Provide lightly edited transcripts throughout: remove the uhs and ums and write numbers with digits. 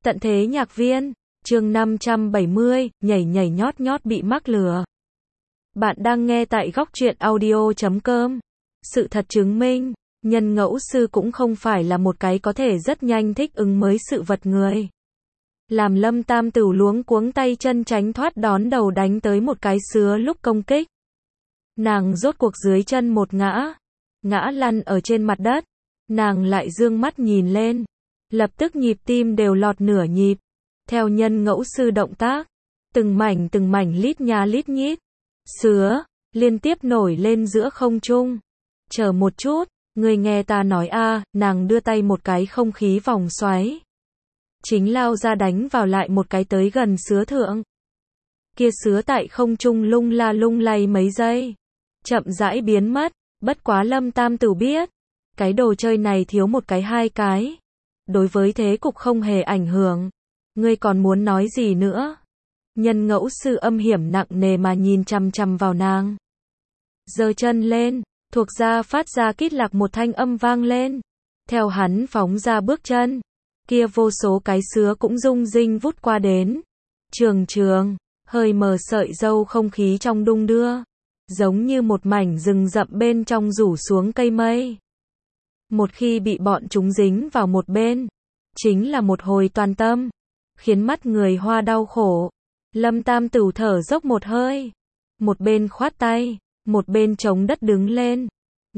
Tận thế nhạc viên, chương 570, nhảy nhảy nhót nhót bị mắc lừa. Bạn đang nghe tại góc truyện audio.com. Sự thật chứng minh, nhân ngẫu sư cũng không phải là một cái có thể rất nhanh thích ứng mới sự vật người. Làm Lâm Tam Tửu luống cuống tay chân tránh thoát đón đầu đánh tới một cái sứa lúc công kích. Nàng rốt cuộc dưới chân một ngã lăn ở trên mặt đất. Nàng lại dương mắt nhìn lên. Lập tức nhịp tim đều lọt nửa nhịp. Theo nhân ngẫu sư động tác, từng mảnh lít nha lít nhít, sứa, liên tiếp nổi lên giữa không trung. Chờ một chút, người nghe ta nói a, nàng đưa tay một cái không khí vòng xoáy. Chính lao ra đánh vào lại một cái tới gần sứa thượng. Kia sứa tại không trung lung la lung lay mấy giây. Chậm rãi biến mất, bất quá Lâm Tam Tửu biết. Cái đồ chơi này thiếu một cái hai cái. Đối với thế cục không hề ảnh hưởng. Ngươi còn muốn nói gì nữa? Nhân ngẫu sư âm hiểm nặng nề mà nhìn chằm chằm vào nàng. Giơ chân lên, thuộc ra phát ra kít lạc một thanh âm vang lên. Theo hắn phóng ra bước chân, kia vô số cái sứa cũng rung rinh vút qua đến. Trường, hơi mờ sợi dâu không khí trong đung đưa. Giống như một mảnh rừng rậm bên trong rủ xuống cây mây. Một khi bị bọn chúng dính vào một bên, chính là một hồi toàn tâm, khiến mắt người hoa đau khổ. Lâm Tam Tửu thở dốc một hơi, một bên khoát tay, một bên chống đất đứng lên.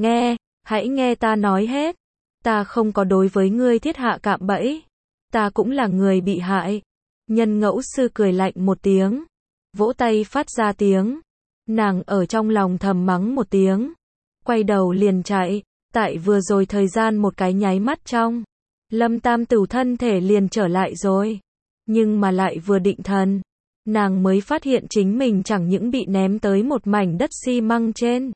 Hãy nghe ta nói hết. Ta không có đối với ngươi thiết hạ cạm bẫy. Ta cũng là người bị hại. Nhân ngẫu sư cười lạnh một tiếng, vỗ tay phát ra tiếng. Nàng ở trong lòng thầm mắng một tiếng, quay đầu liền chạy. Tại vừa rồi thời gian một cái nháy mắt trong, Lâm Tam Tửu thân thể liền trở lại rồi. Nhưng mà lại vừa định thần, nàng mới phát hiện chính mình chẳng những bị ném tới một mảnh đất xi măng trên.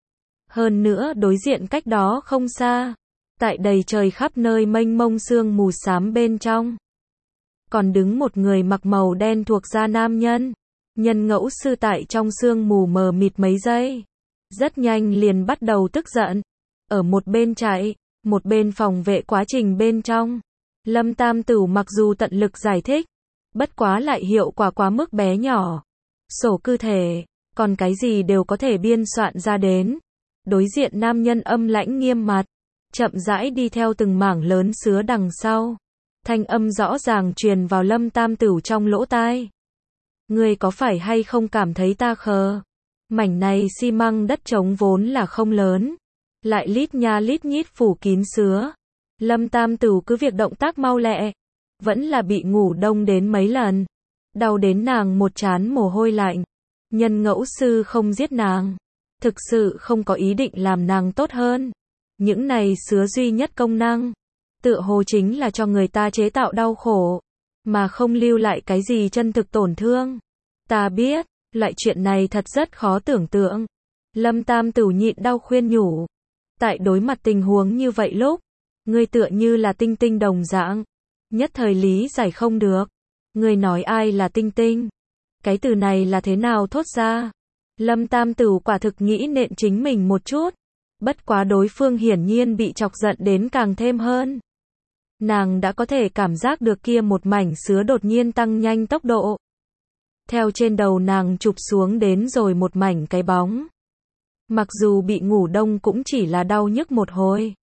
Hơn nữa đối diện cách đó không xa, tại đầy trời khắp nơi mênh mông sương mù xám bên trong, còn đứng một người mặc màu đen thuộc da nam nhân. Nhân ngẫu sư tại trong sương mù mờ mịt mấy giây, rất nhanh liền bắt đầu tức giận. Ở một bên chạy, một bên phòng vệ quá trình bên trong. Lâm Tam Tửu mặc dù tận lực giải thích, bất quá lại hiệu quả quá mức bé nhỏ. Sổ cư thể, còn cái gì đều có thể biên soạn ra đến. Đối diện nam nhân âm lãnh nghiêm mặt, chậm rãi đi theo từng mảng lớn sứa đằng sau. Thanh âm rõ ràng truyền vào Lâm Tam Tửu trong lỗ tai. Ngươi có phải hay không cảm thấy ta khờ? Mảnh này xi măng đất trống vốn là không lớn, lại lít nha lít nhít phủ kín sứa. Lâm Tam Tửu cứ việc động tác mau lẹ, vẫn là bị ngủ đông đến mấy lần. Đau đến nàng một trán mồ hôi lạnh. Nhân ngẫu sư không giết nàng, thực sự không có ý định làm nàng tốt hơn. Những này sứa duy nhất công năng, tựa hồ chính là cho người ta chế tạo đau khổ, mà không lưu lại cái gì chân thực tổn thương. Ta biết, loại chuyện này thật rất khó tưởng tượng. Lâm Tam Tửu nhịn đau khuyên nhủ. Tại đối mặt tình huống như vậy lúc, ngươi tựa như là tinh tinh đồng dạng, nhất thời lý giải không được. Ngươi nói ai là tinh tinh? Cái từ này là thế nào thốt ra? Lâm Tam Tửu quả thực nghĩ nện chính mình một chút. Bất quá đối phương hiển nhiên bị chọc giận đến càng thêm hơn. Nàng đã có thể cảm giác được kia một mảnh sứa đột nhiên tăng nhanh tốc độ. Theo trên đầu nàng chụp xuống đến rồi một mảnh cái bóng. Mặc dù bị ngủ đông cũng chỉ là đau nhức một hồi.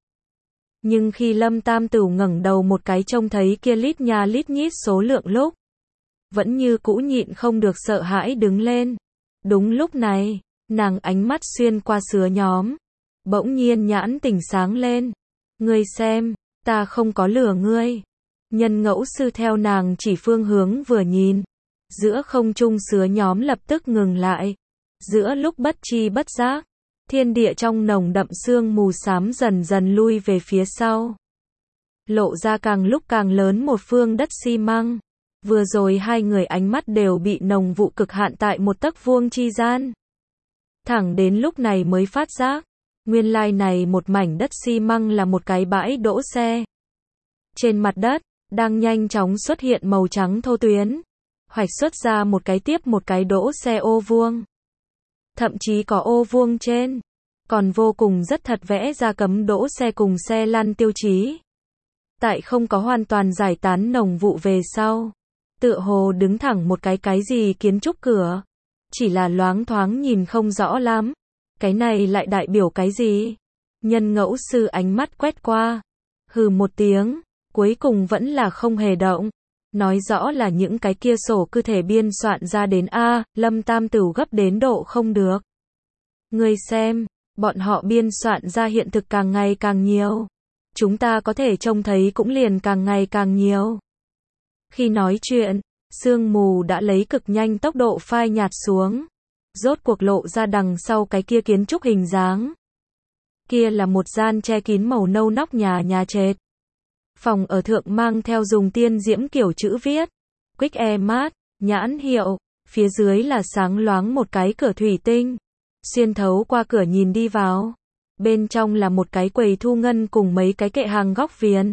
Nhưng khi Lâm Tam Tửu ngẩng đầu một cái trông thấy kia lít nha lít nhít số lượng lúc, vẫn như cũ nhịn không được sợ hãi đứng lên. Đúng lúc này, nàng ánh mắt xuyên qua sứa nhóm, bỗng nhiên nhãn tỉnh sáng lên. Ngươi xem, ta không có lừa ngươi. Nhân ngẫu sư theo nàng chỉ phương hướng vừa nhìn, giữa không trung sứa nhóm lập tức ngừng lại. Giữa lúc bất tri bất giác, thiên địa trong nồng đậm sương mù xám dần dần lui về phía sau. Lộ ra càng lúc càng lớn một phương đất xi măng. Vừa rồi hai người ánh mắt đều bị nồng vụ cực hạn tại một tấc vuông chi gian. Thẳng đến lúc này mới phát giác, nguyên lai này một mảnh đất xi măng là một cái bãi đỗ xe. Trên mặt đất, đang nhanh chóng xuất hiện màu trắng thô tuyến, hoạch xuất ra một cái tiếp một cái đỗ xe ô vuông. Thậm chí có ô vuông trên, còn vô cùng rất thật vẽ ra cấm đỗ xe cùng xe lăn tiêu chí. Tại không có hoàn toàn giải tán nồng vụ về sau. Tựa hồ đứng thẳng một cái gì kiến trúc cửa. Chỉ là loáng thoáng nhìn không rõ lắm. Cái này lại đại biểu cái gì? Nhân ngẫu sư ánh mắt quét qua. Hừ một tiếng, cuối cùng vẫn là không hề động. Nói rõ là những cái kia sổ cứ thể biên soạn ra đến A, Lâm Tam Tửu gấp đến độ không được. Ngươi xem, bọn họ biên soạn ra hiện thực càng ngày càng nhiều. Chúng ta có thể trông thấy cũng liền càng ngày càng nhiều. Khi nói chuyện, sương mù đã lấy cực nhanh tốc độ phai nhạt xuống. Rốt cuộc lộ ra đằng sau cái kia kiến trúc hình dáng. Kia là một gian che kín màu nâu nóc nhà trệt. Phòng ở thượng mang theo dùng tiên diễm kiểu chữ viết. Quick Air Mart, nhãn hiệu. Phía dưới là sáng loáng một cái cửa thủy tinh. Xuyên thấu qua cửa nhìn đi vào. Bên trong là một cái quầy thu ngân cùng mấy cái kệ hàng góc viền.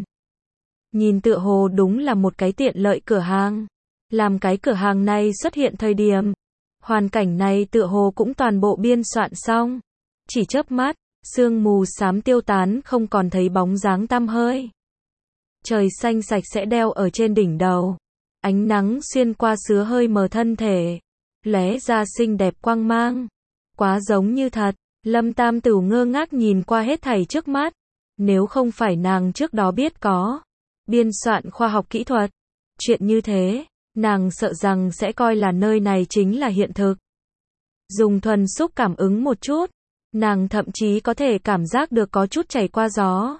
Nhìn tựa hồ đúng là một cái tiện lợi cửa hàng. Làm cái cửa hàng này xuất hiện thời điểm. Hoàn cảnh này tựa hồ cũng toàn bộ biên soạn xong. Chỉ chớp mắt, sương mù xám tiêu tán không còn thấy bóng dáng tăm hơi. Trời xanh sạch sẽ đeo ở trên đỉnh đầu. Ánh nắng xuyên qua sứa hơi mờ thân thể. Lóe ra xinh đẹp quang mang. Quá giống như thật. Lâm Tam Tửu ngơ ngác nhìn qua hết thảy trước mắt. Nếu không phải nàng trước đó biết có biên soạn khoa học kỹ thuật, chuyện như thế, nàng sợ rằng sẽ coi là nơi này chính là hiện thực. Dùng thuần xúc cảm ứng một chút, nàng thậm chí có thể cảm giác được có chút chảy qua gió.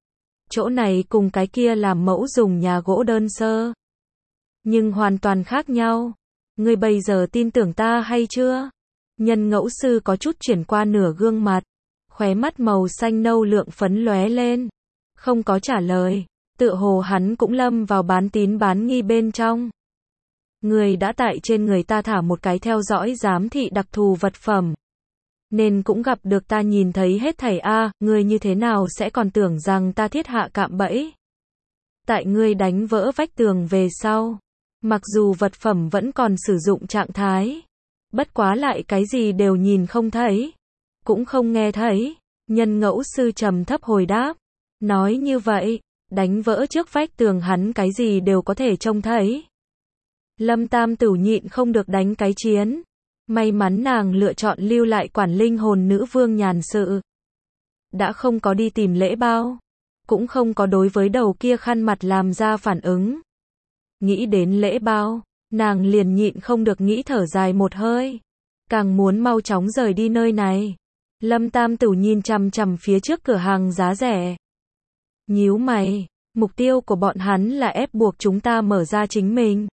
Chỗ này cùng cái kia làm mẫu dùng nhà gỗ đơn sơ. Nhưng hoàn toàn khác nhau. Ngươi bây giờ tin tưởng ta hay chưa? Nhân ngẫu sư có chút chuyển qua nửa gương mặt. Khóe mắt màu xanh nâu lượng phấn lóe lên. Không có trả lời. Tựa hồ hắn cũng lâm vào bán tín bán nghi bên trong. Người đã tại trên người ta thả một cái theo dõi giám thị đặc thù vật phẩm. Nên cũng gặp được ta nhìn thấy hết thảy a, ngươi như thế nào sẽ còn tưởng rằng ta thiết hạ cạm bẫy. Tại ngươi đánh vỡ vách tường về sau. Mặc dù vật phẩm vẫn còn sử dụng trạng thái. Bất quá lại cái gì đều nhìn không thấy. Cũng không nghe thấy. Nhân ngẫu sư trầm thấp hồi đáp. Nói như vậy, đánh vỡ trước vách tường hắn cái gì đều có thể trông thấy. Lâm Tam Tửu nhịn không được đánh cái chiến. May mắn nàng lựa chọn lưu lại quản linh hồn nữ vương nhàn sự. Đã không có đi tìm lễ bao. Cũng không có đối với đầu kia khăn mặt làm ra phản ứng. Nghĩ đến lễ bao, nàng liền nhịn không được nghĩ thở dài một hơi. Càng muốn mau chóng rời đi nơi này. Lâm Tam Tửu nhìn chằm chằm phía trước cửa hàng giá rẻ. Nhíu mày, mục tiêu của bọn hắn là ép buộc chúng ta mở ra chính mình.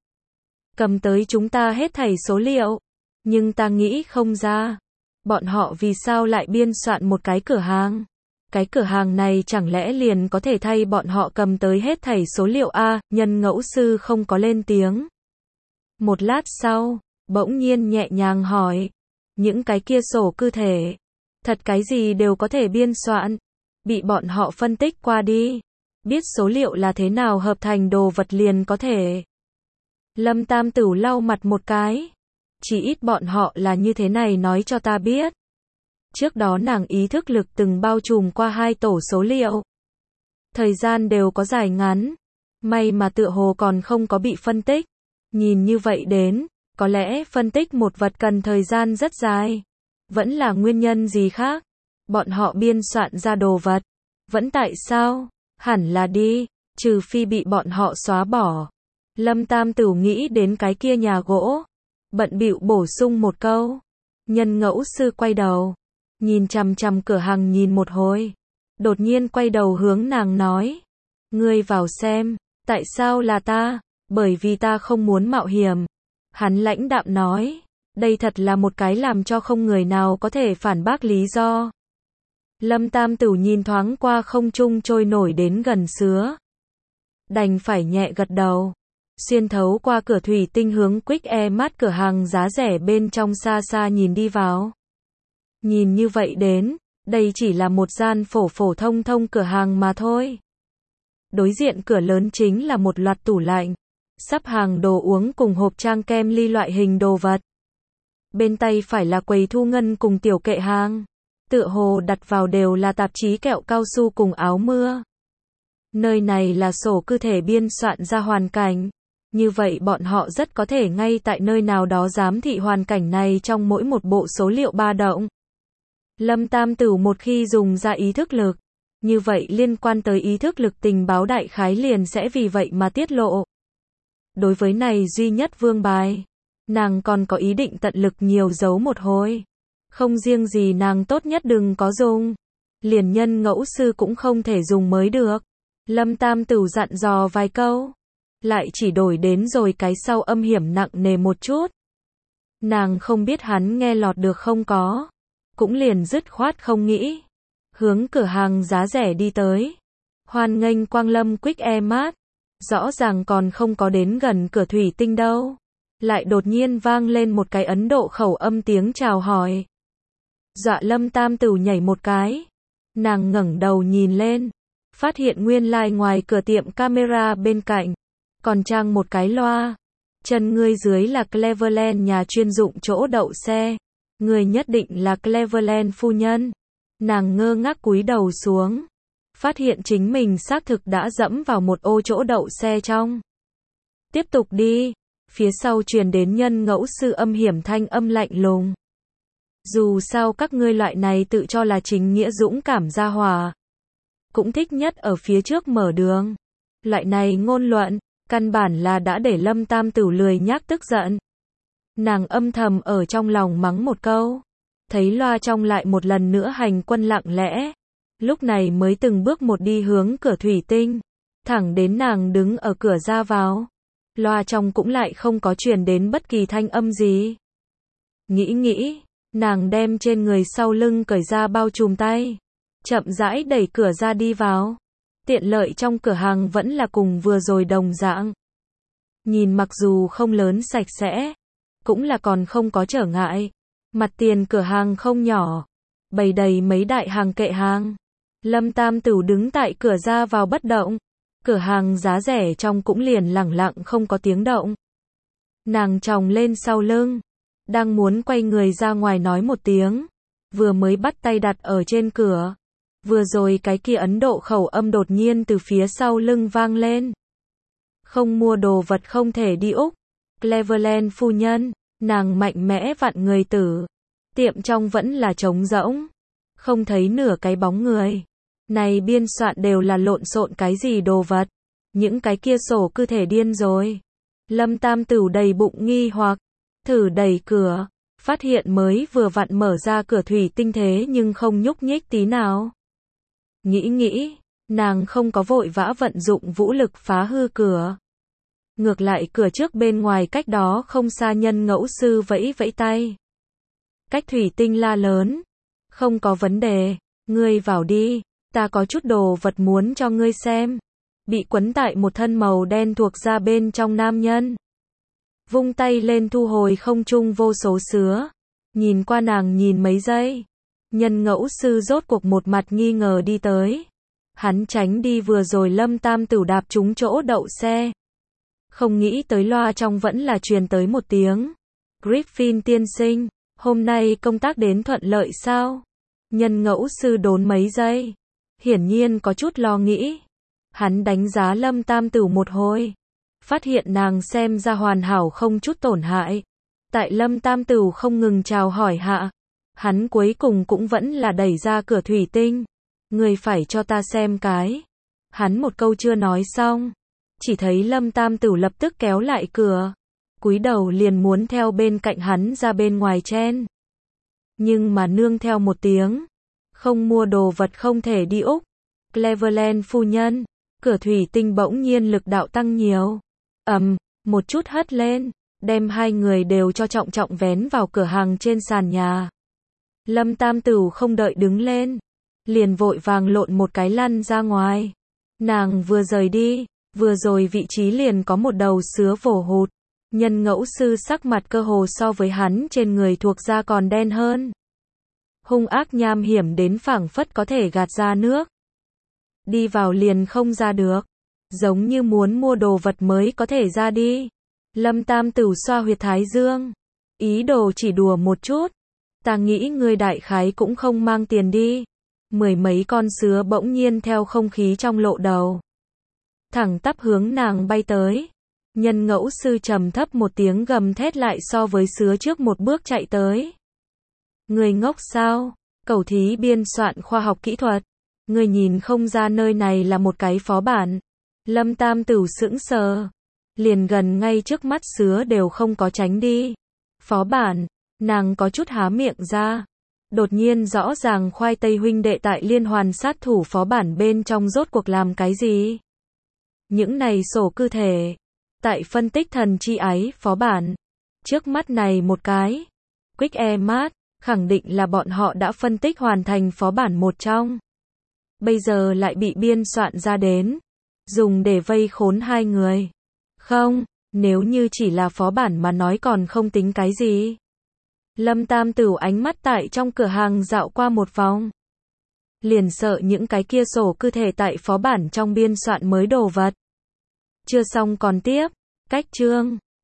Cầm tới chúng ta hết thảy số liệu. Nhưng ta nghĩ không ra. Bọn họ vì sao lại biên soạn một cái cửa hàng? Cái cửa hàng này chẳng lẽ liền có thể thay bọn họ cầm tới hết thảy số liệu a? Nhân ngẫu sư không có lên tiếng. Một lát sau, bỗng nhiên nhẹ nhàng hỏi. Những cái kia sổ cư thể. Thật cái gì đều có thể biên soạn. Bị bọn họ phân tích qua đi. Biết số liệu là thế nào hợp thành đồ vật liền có thể. Lâm Tam Tửu lau mặt một cái. Chỉ ít bọn họ là như thế này nói cho ta biết. Trước đó nàng ý thức lực từng bao trùm qua 2 tổ số liệu. Thời gian đều có dài ngắn. May mà tựa hồ còn không có bị phân tích. Nhìn như vậy đến, có lẽ phân tích một vật cần thời gian rất dài. Vẫn là nguyên nhân gì khác. Bọn họ biên soạn ra đồ vật. Vẫn tại sao? Hẳn là đi, trừ phi bị bọn họ xóa bỏ. Lâm Tam Tửu nghĩ đến cái kia nhà gỗ. Bận bịu bổ sung một câu. Nhân ngẫu sư quay đầu. Nhìn chằm chằm cửa hàng nhìn một hồi. Đột nhiên quay đầu hướng nàng nói. Ngươi vào xem, tại sao là ta? Bởi vì ta không muốn mạo hiểm. Hắn lãnh đạm nói. Đây thật là một cái làm cho không người nào có thể phản bác lý do. Lâm Tam Tửu nhìn thoáng qua không trung trôi nổi đến gần sứa. Đành phải nhẹ gật đầu. Xuyên thấu qua cửa thủy tinh hướng Quick Air Mart cửa hàng giá rẻ bên trong xa xa nhìn đi vào. Nhìn như vậy đến, đây chỉ là một gian phổ phổ thông thông cửa hàng mà thôi. Đối diện cửa lớn chính là một loạt tủ lạnh. Sắp hàng đồ uống cùng hộp trang kem ly loại hình đồ vật. Bên tay phải là quầy thu ngân cùng tiểu kệ hàng. Tựa hồ đặt vào đều là tạp chí kẹo cao su cùng áo mưa. Nơi này là sổ cụ thể biên soạn ra hoàn cảnh. Như vậy bọn họ rất có thể ngay tại nơi nào đó giám thị hoàn cảnh này trong mỗi một bộ số liệu ba động. Lâm Tam Tửu một khi dùng ra ý thức lực, như vậy liên quan tới ý thức lực tình báo đại khái liền sẽ vì vậy mà tiết lộ. Đối với này duy nhất vương bài, nàng còn có ý định tận lực nhiều giấu một hồi. Không riêng gì nàng tốt nhất đừng có dùng, liền nhân ngẫu sư cũng không thể dùng mới được. Lâm Tam Tửu dặn dò vài câu, lại chỉ đổi đến rồi cái sau âm hiểm nặng nề một chút. Nàng không biết hắn nghe lọt được không có, cũng liền dứt khoát không nghĩ. Hướng cửa hàng giá rẻ đi tới. Hoan nghênh Quang Lâm Quick Air Mart. Rõ ràng còn không có đến gần cửa thủy tinh đâu. Lại đột nhiên vang lên một cái Ấn Độ khẩu âm tiếng chào hỏi. Dọa Lâm Tam Tửu nhảy một cái. Nàng ngẩng đầu nhìn lên. Phát hiện nguyên lai ngoài cửa tiệm camera bên cạnh. Còn trang một cái loa. Chân ngươi dưới là Cleveland nhà chuyên dụng chỗ đậu xe. Người nhất định là Cleveland phu nhân. Nàng ngơ ngác cúi đầu xuống. Phát hiện chính mình xác thực đã dẫm vào một ô chỗ đậu xe trong. Tiếp tục đi. Phía sau truyền đến nhân ngẫu sư âm hiểm thanh âm lạnh lùng. Dù sao các ngươi loại này tự cho là chính nghĩa dũng cảm gia hỏa. Cũng thích nhất ở phía trước mở đường. Loại này ngôn luận, căn bản là đã để Lâm Tam Tửu lười nhác tức giận. Nàng âm thầm ở trong lòng mắng một câu. Thấy loa trong lại một lần nữa hành quân lặng lẽ. Lúc này mới từng bước một đi hướng cửa thủy tinh. Thẳng đến nàng đứng ở cửa ra vào. Loa trong cũng lại không có truyền đến bất kỳ thanh âm gì. Nghĩ, nàng đem trên người sau lưng cởi ra bao trùm tay. Chậm rãi đẩy cửa ra đi vào. Tiện lợi trong cửa hàng vẫn là cùng vừa rồi đồng dạng. Nhìn mặc dù không lớn sạch sẽ, cũng là còn không có trở ngại. Mặt tiền cửa hàng không nhỏ, bày đầy mấy đại hàng kệ hàng. Lâm Tam Tửu đứng tại cửa ra vào bất động. Cửa hàng giá rẻ trong cũng liền lẳng lặng không có tiếng động. Nàng chòng lên sau lưng, đang muốn quay người ra ngoài nói một tiếng, vừa mới bắt tay đặt ở trên cửa. Vừa rồi cái kia Ấn Độ khẩu âm đột nhiên từ phía sau lưng vang lên. Không mua đồ vật không thể đi Úc. Cleveland phu nhân, nàng mạnh mẽ vặn người tử. Tiệm trong vẫn là trống rỗng. Không thấy nửa cái bóng người. Này biên soạn đều là lộn xộn cái gì đồ vật. Những cái kia sổ cứ thể điên rồi. Lâm Tam Tửu đầy bụng nghi hoặc. Thử đẩy cửa. Phát hiện mới vừa vặn mở ra cửa thủy tinh thế nhưng không nhúc nhích tí nào. Nghĩ, nàng không có vội vã vận dụng vũ lực phá hư cửa. Ngược lại cửa trước bên ngoài cách đó không xa nhân ngẫu sư vẫy vẫy tay. Cách thủy tinh la lớn. Không có vấn đề, ngươi vào đi, ta có chút đồ vật muốn cho ngươi xem. Bị quấn tại một thân màu đen thuộc ra bên trong nam nhân. Vung tay lên thu hồi không trung vô số sứa. Nhìn qua nàng nhìn mấy giây. Nhân ngẫu sư rốt cuộc một mặt nghi ngờ đi tới. Hắn tránh đi vừa rồi Lâm Tam Tửu đạp trúng chỗ đậu xe. Không nghĩ tới loa trong vẫn là truyền tới một tiếng. Griffin tiên sinh, hôm nay công tác đến thuận lợi sao? Nhân ngẫu sư đốn mấy giây. Hiển nhiên có chút lo nghĩ. Hắn đánh giá Lâm Tam Tửu một hồi. Phát hiện nàng xem ra hoàn hảo không chút tổn hại. Tại Lâm Tam Tửu không ngừng chào hỏi hạ. Hắn cuối cùng cũng vẫn là đẩy ra cửa thủy tinh. Người phải cho ta xem cái. Hắn một câu chưa nói xong. Chỉ thấy Lâm Tam Tửu lập tức kéo lại cửa. Cúi đầu liền muốn theo bên cạnh hắn ra bên ngoài chen. Nhưng mà nương theo một tiếng. Không mua đồ vật không thể đi Úc. Cleveland phu nhân. Cửa thủy tinh bỗng nhiên lực đạo tăng nhiều. Một chút hất lên. Đem hai người đều cho trọng trọng vén vào cửa hàng trên sàn nhà. Lâm Tam Tửu không đợi đứng lên. Liền vội vàng lộn một cái lăn ra ngoài. Nàng vừa rời đi. Vừa rồi vị trí liền có một đầu sứa vồ hụt. Nhân ngẫu sư sắc mặt cơ hồ so với hắn trên người thuộc da còn đen hơn. Hung ác nham hiểm đến phảng phất có thể gạt ra nước. Đi vào liền không ra được. Giống như muốn mua đồ vật mới có thể ra đi. Lâm Tam Tửu xoa huyệt thái dương. Ý đồ chỉ đùa một chút. Ta nghĩ ngươi đại khái cũng không mang tiền đi. Mười mấy con sứa bỗng nhiên theo không khí trong lộ đầu. thẳng tắp hướng nàng bay tới. Nhân ngẫu sư trầm thấp một tiếng gầm thét lại so với sứa trước một bước chạy tới. Người ngốc sao? Cẩu thí biên soạn khoa học kỹ thuật. Người nhìn không ra nơi này là một cái phó bản. Lâm Tam Tửu sững sờ. Liền gần ngay trước mắt sứa đều không có tránh đi. Phó bản, nàng có chút há miệng ra. Đột nhiên rõ ràng khoai tây huynh đệ tại liên hoàn sát thủ phó bản bên trong rốt cuộc làm cái gì? Những này sổ cư thể. Tại phân tích thần chi ái phó bản. Trước mắt này một cái. Quick Mart, khẳng định là bọn họ đã phân tích hoàn thành phó bản một trong. Bây giờ lại bị biên soạn ra đến. Dùng để vây khốn hai người. Không, nếu như chỉ là phó bản mà nói còn không tính cái gì. Lâm Tam Tửu ánh mắt tại trong cửa hàng dạo qua một vòng. Liền sợ những cái kia sổ cư thể tại phó bản trong biên soạn mới đồ vật. Chưa xong còn tiếp. Cách chương